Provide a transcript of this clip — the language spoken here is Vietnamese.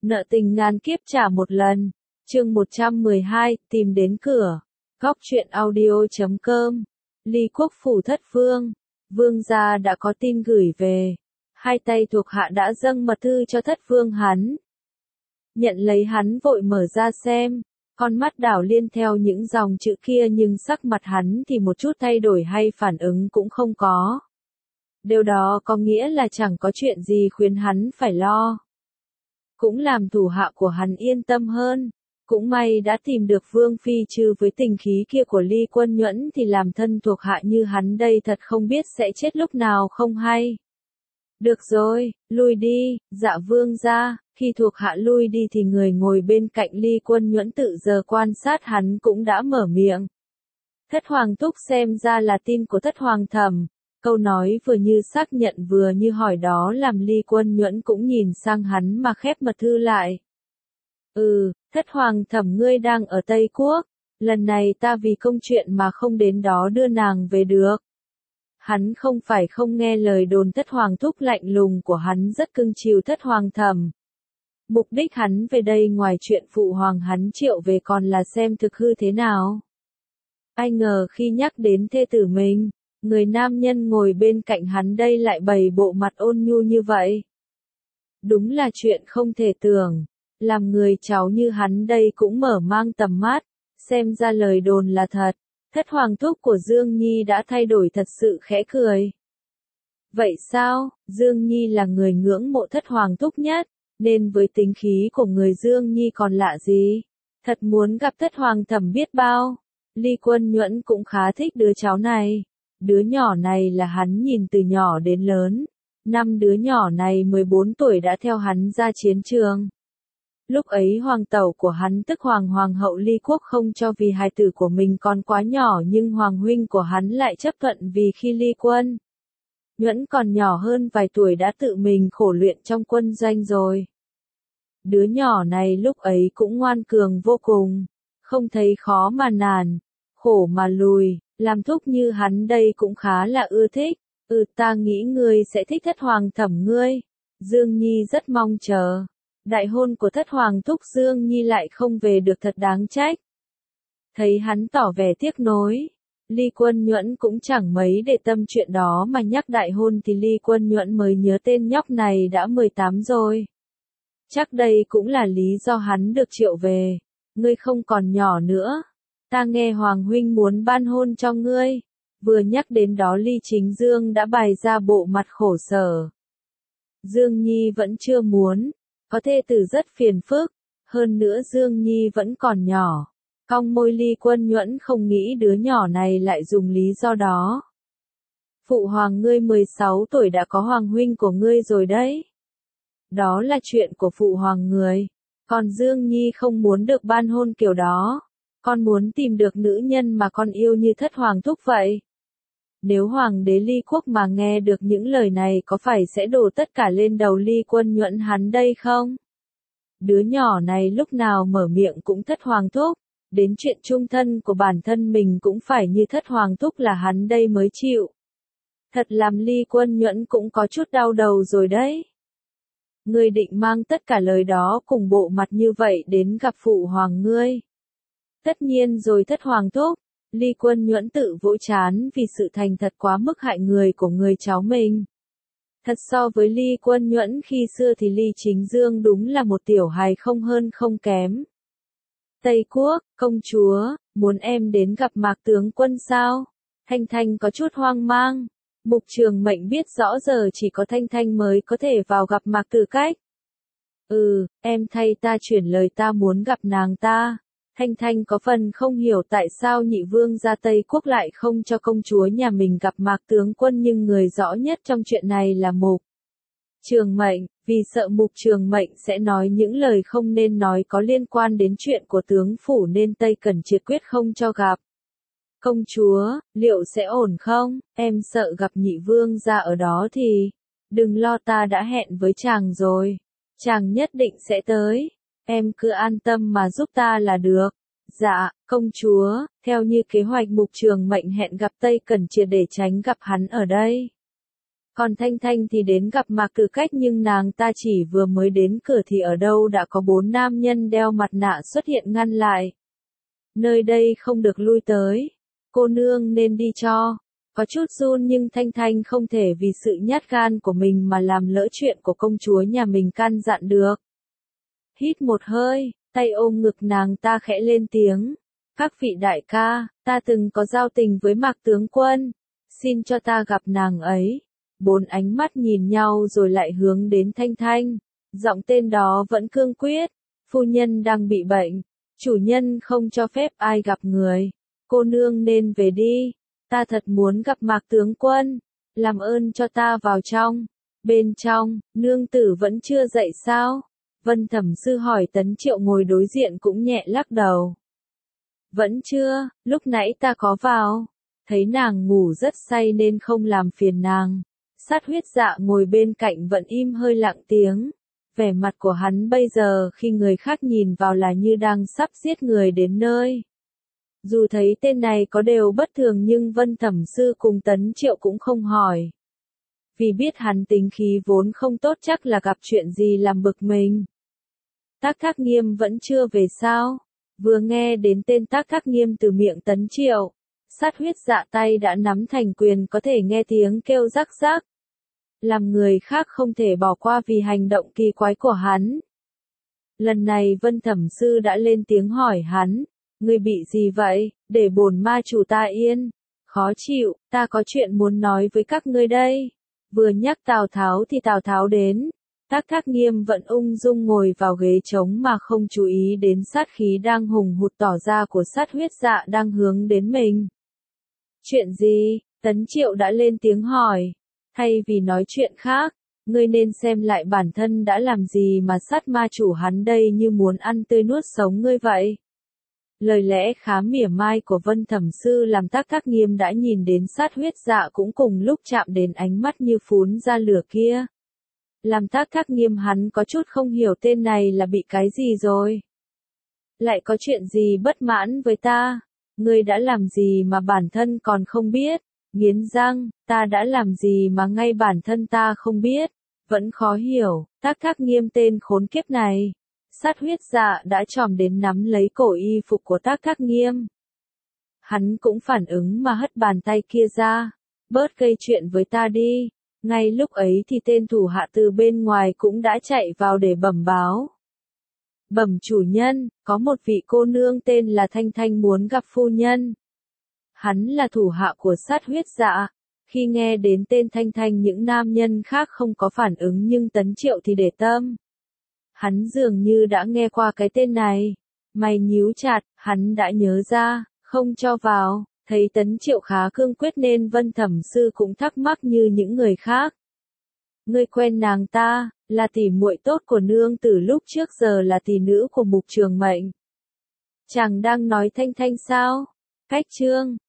Nợ tình ngàn kiếp trả một lần. Chương 112, tìm đến cửa. Góc truyện audio.com. Ly quốc phủ thất vương. Vương gia đã có tin gửi về. Hai tay thuộc hạ đã dâng mật thư cho thất vương hắn. Nhận lấy hắn vội mở ra xem. Con mắt đảo liên theo những dòng chữ kia nhưng sắc mặt hắn thì một chút thay đổi hay phản ứng cũng không có. Điều đó có nghĩa là chẳng có chuyện gì khiến hắn phải lo. Cũng làm thủ hạ của hắn yên tâm hơn. Cũng may đã tìm được Vương Phi, chứ với tình khí kia của Ly Quân Nhuẫn thì làm thân thuộc hạ như hắn đây thật không biết sẽ chết lúc nào không hay. Được rồi, lui đi. Dạ vương gia. Khi thuộc hạ lui đi thì người ngồi bên cạnh Ly Quân Nhuẫn tự giờ quan sát hắn cũng đã mở miệng. Thất Hoàng Thúc, xem ra là tin của Thất Hoàng Thẩm. Câu nói vừa như xác nhận vừa như hỏi đó làm Ly Quân Nhuẫn cũng nhìn sang hắn mà khép mật thư lại. Thất Hoàng Thẩm, ngươi đang ở Tây Quốc. Lần này ta vì công chuyện mà không đến đó đưa nàng về được. Hắn không phải không nghe lời đồn Thất Hoàng Thúc lạnh lùng của hắn rất cưng chiều Thất Hoàng Thẩm. Mục đích hắn về đây ngoài chuyện phụ hoàng hắn triệu về còn là xem thực hư thế nào. Ai ngờ khi nhắc đến thê tử mình, người nam nhân ngồi bên cạnh hắn đây lại bày bộ mặt ôn nhu như vậy. Đúng là chuyện không thể tưởng. Làm người cháu như hắn đây cũng mở mang tầm mắt, xem ra lời đồn là thật. Thất Hoàng Thúc của Dương Nhi đã thay đổi, thật sự khẽ cười. Vậy sao? Dương Nhi là người ngưỡng mộ Thất Hoàng Thúc nhất, nên với tính khí của người Dương Nhi còn lạ gì. Thật muốn gặp Thất Hoàng Thẩm biết bao. Ly Quân Nhuẫn cũng khá thích đứa cháu này. Đứa nhỏ này là hắn nhìn từ nhỏ đến lớn. Năm đứa nhỏ này 14 tuổi đã theo hắn ra chiến trường. Lúc ấy hoàng tẩu của hắn tức hoàng hậu Ly Quốc không cho vì hài tử của mình còn quá nhỏ, nhưng hoàng huynh của hắn lại chấp thuận vì khi Ly Quân Nhuẫn còn nhỏ hơn vài tuổi đã tự mình khổ luyện trong quân doanh rồi. Đứa nhỏ này lúc ấy cũng ngoan cường vô cùng, không thấy khó mà nản, khổ mà lùi, làm thúc như hắn đây cũng khá là ưa thích. Ta nghĩ ngươi sẽ thích Thất Hoàng Thẩm ngươi. Dương Nhi rất mong chờ. Đại hôn của Thất Hoàng Thúc Dương Nhi lại không về được thật đáng trách. Thấy hắn tỏ vẻ tiếc nối, Ly Quân Nhuẫn cũng chẳng mấy để tâm chuyện đó mà nhắc đại hôn thì Ly Quân Nhuẫn mới nhớ tên nhóc này đã 18 rồi. Chắc đây cũng là lý do hắn được triệu về. Ngươi không còn nhỏ nữa. Ta nghe Hoàng huynh muốn ban hôn cho ngươi. Vừa nhắc đến đó Ly Chính Dương đã bày ra bộ mặt khổ sở. Dương Nhi vẫn chưa muốn. Có thê tử rất phiền phức. Hơn nữa Dương Nhi vẫn còn nhỏ. Cong môi Ly Quân Nhuẫn không nghĩ đứa nhỏ này lại dùng lý do đó. Phụ hoàng ngươi 16 tuổi đã có hoàng huynh của ngươi rồi đấy. Đó là chuyện của phụ hoàng người. Còn Dương Nhi không muốn được ban hôn kiểu đó. Con muốn tìm được nữ nhân mà con yêu như Thất Hoàng Thúc vậy. Nếu Hoàng đế Ly Quốc mà nghe được những lời này có phải sẽ đổ tất cả lên đầu Ly Quân Nhuẫn hắn đây không? Đứa nhỏ này lúc nào mở miệng cũng Thất Hoàng Thúc. Đến chuyện chung thân của bản thân mình cũng phải như Thất Hoàng Thúc là hắn đây mới chịu. Thật làm Ly Quân Nhuẫn cũng có chút đau đầu rồi đấy. Ngươi định mang tất cả lời đó cùng bộ mặt như vậy đến gặp phụ hoàng ngươi. Tất nhiên rồi Thất Hoàng Thúc. Ly Quân Nhuẫn tự vỗ trán vì sự thành thật quá mức hại người của người cháu mình. Thật so với Ly Quân Nhuẫn khi xưa thì Ly Chính Dương đúng là một tiểu hài không hơn không kém. Tây Quốc, công chúa, muốn em đến gặp Mạc tướng quân sao? Thanh Thanh có chút hoang mang. Mục Trường Mệnh biết rõ giờ chỉ có Thanh Thanh mới có thể vào gặp Mạc Tử Cách. Em thay ta chuyển lời ta muốn gặp nàng ta. Thanh Thanh có phần không hiểu tại sao nhị vương gia Tây Quốc lại không cho công chúa nhà mình gặp Mạc tướng quân, nhưng người rõ nhất trong chuyện này là Mục Trường Mệnh, vì sợ Mục Trường Mệnh sẽ nói những lời không nên nói có liên quan đến chuyện của tướng phủ nên Tây Cẩn Triệt quyết không cho gặp. Công chúa, liệu sẽ ổn không? Em sợ gặp nhị vương gia ở đó thì... Đừng lo, ta đã hẹn với chàng rồi. Chàng nhất định sẽ tới. Em cứ an tâm mà giúp ta là được. Dạ, công chúa, theo như kế hoạch Mục Trường Mệnh hẹn gặp Tây Cẩn Triệt để tránh gặp hắn ở đây. Còn Thanh Thanh thì đến gặp Mạc Tử Cách nhưng nàng ta chỉ vừa mới đến cửa thì ở đâu đã có 4 nam nhân đeo mặt nạ xuất hiện ngăn lại. Nơi đây không được lui tới. Cô nương nên đi cho. Có chút run nhưng Thanh Thanh không thể vì sự nhát gan của mình mà làm lỡ chuyện của công chúa nhà mình căn dặn được. Hít một hơi, tay ôm ngực nàng ta khẽ lên tiếng. Các vị đại ca, ta từng có giao tình với Mạc tướng quân. Xin cho ta gặp nàng ấy. 4 ánh mắt nhìn nhau rồi lại hướng đến Thanh Thanh. Giọng tên đó vẫn cương quyết. Phu nhân đang bị bệnh. Chủ nhân không cho phép ai gặp người. Cô nương nên về đi. Ta thật muốn gặp Mạc tướng quân. Làm ơn cho ta vào trong. Bên trong, nương tử vẫn chưa dậy sao? Vân Thẩm Sư hỏi. Tấn Triệu ngồi đối diện cũng nhẹ lắc đầu. Vẫn chưa, lúc nãy ta có vào. Thấy nàng ngủ rất say nên không làm phiền nàng. Sát Huyết Dạ ngồi bên cạnh vẫn im hơi lặng tiếng. Vẻ mặt của hắn bây giờ khi người khác nhìn vào là như đang sắp giết người đến nơi. Dù thấy tên này có đều bất thường nhưng Vân Thẩm Sư cùng Tấn Triệu cũng không hỏi. Vì biết hắn tính khí vốn không tốt chắc là gặp chuyện gì làm bực mình. Tác Thác Nghiêm vẫn chưa về sao? Vừa nghe đến tên Tác Thác Nghiêm từ miệng Tấn Triệu. Sát Huyết Dạ tay đã nắm thành quyền có thể nghe tiếng kêu rắc rắc. Làm người khác không thể bỏ qua vì hành động kỳ quái của hắn. Lần này Vân Thẩm Sư đã lên tiếng hỏi hắn. Ngươi bị gì vậy, để bổn ma chủ ta yên. Khó chịu, ta có chuyện muốn nói với các ngươi đây. Vừa nhắc Tào Tháo thì Tào Tháo đến. Tác Thác Nghiêm vẫn ung dung ngồi vào ghế trống mà không chú ý đến sát khí đang hùng hụt tỏ ra của Sát Huyết Dạ đang hướng đến mình. Chuyện gì? Tấn Triệu đã lên tiếng hỏi. Thay vì nói chuyện khác, ngươi nên xem lại bản thân đã làm gì mà sát ma chủ hắn đây như muốn ăn tươi nuốt sống ngươi vậy. Lời lẽ khá mỉa mai của Vân Thẩm Sư làm Tác Thác Nghiêm đã nhìn đến Sát Huyết Dạ cũng cùng lúc chạm đến ánh mắt như phún ra lửa kia. Làm Tác Thác Nghiêm hắn có chút không hiểu tên này là bị cái gì rồi. Lại có chuyện gì bất mãn với ta? Ngươi đã làm gì mà bản thân còn không biết? Nghiến răng, ta đã làm gì mà ngay bản thân ta không biết? Vẫn khó hiểu, Tác Thác Nghiêm tên khốn kiếp này. Sát Huyết Dạ đã chòm đến nắm lấy cổ y phục của Tác Thác Nghiêm. Hắn cũng phản ứng mà hất bàn tay kia ra. Bớt gây chuyện với ta đi. Ngay lúc ấy thì tên thủ hạ từ bên ngoài cũng đã chạy vào để bẩm báo. Bẩm chủ nhân, có một vị cô nương tên là Thanh Thanh muốn gặp phu nhân. Hắn là thủ hạ của Sát Huyết Dạ. Khi nghe đến tên Thanh Thanh những nam nhân khác không có phản ứng nhưng Tấn Triệu thì để tâm. Hắn dường như đã nghe qua cái tên này. Mày nhíu chặt, hắn đã nhớ ra, không cho vào. Thấy Tấn Triệu khá cương quyết nên Vân Thẩm Sư cũng thắc mắc như những người khác. Ngươi quen nàng ta, là tỷ muội tốt của nương từ lúc trước giờ là tỷ nữ của Mục Trường Mệnh. Chàng đang nói Thanh Thanh sao? Cách chương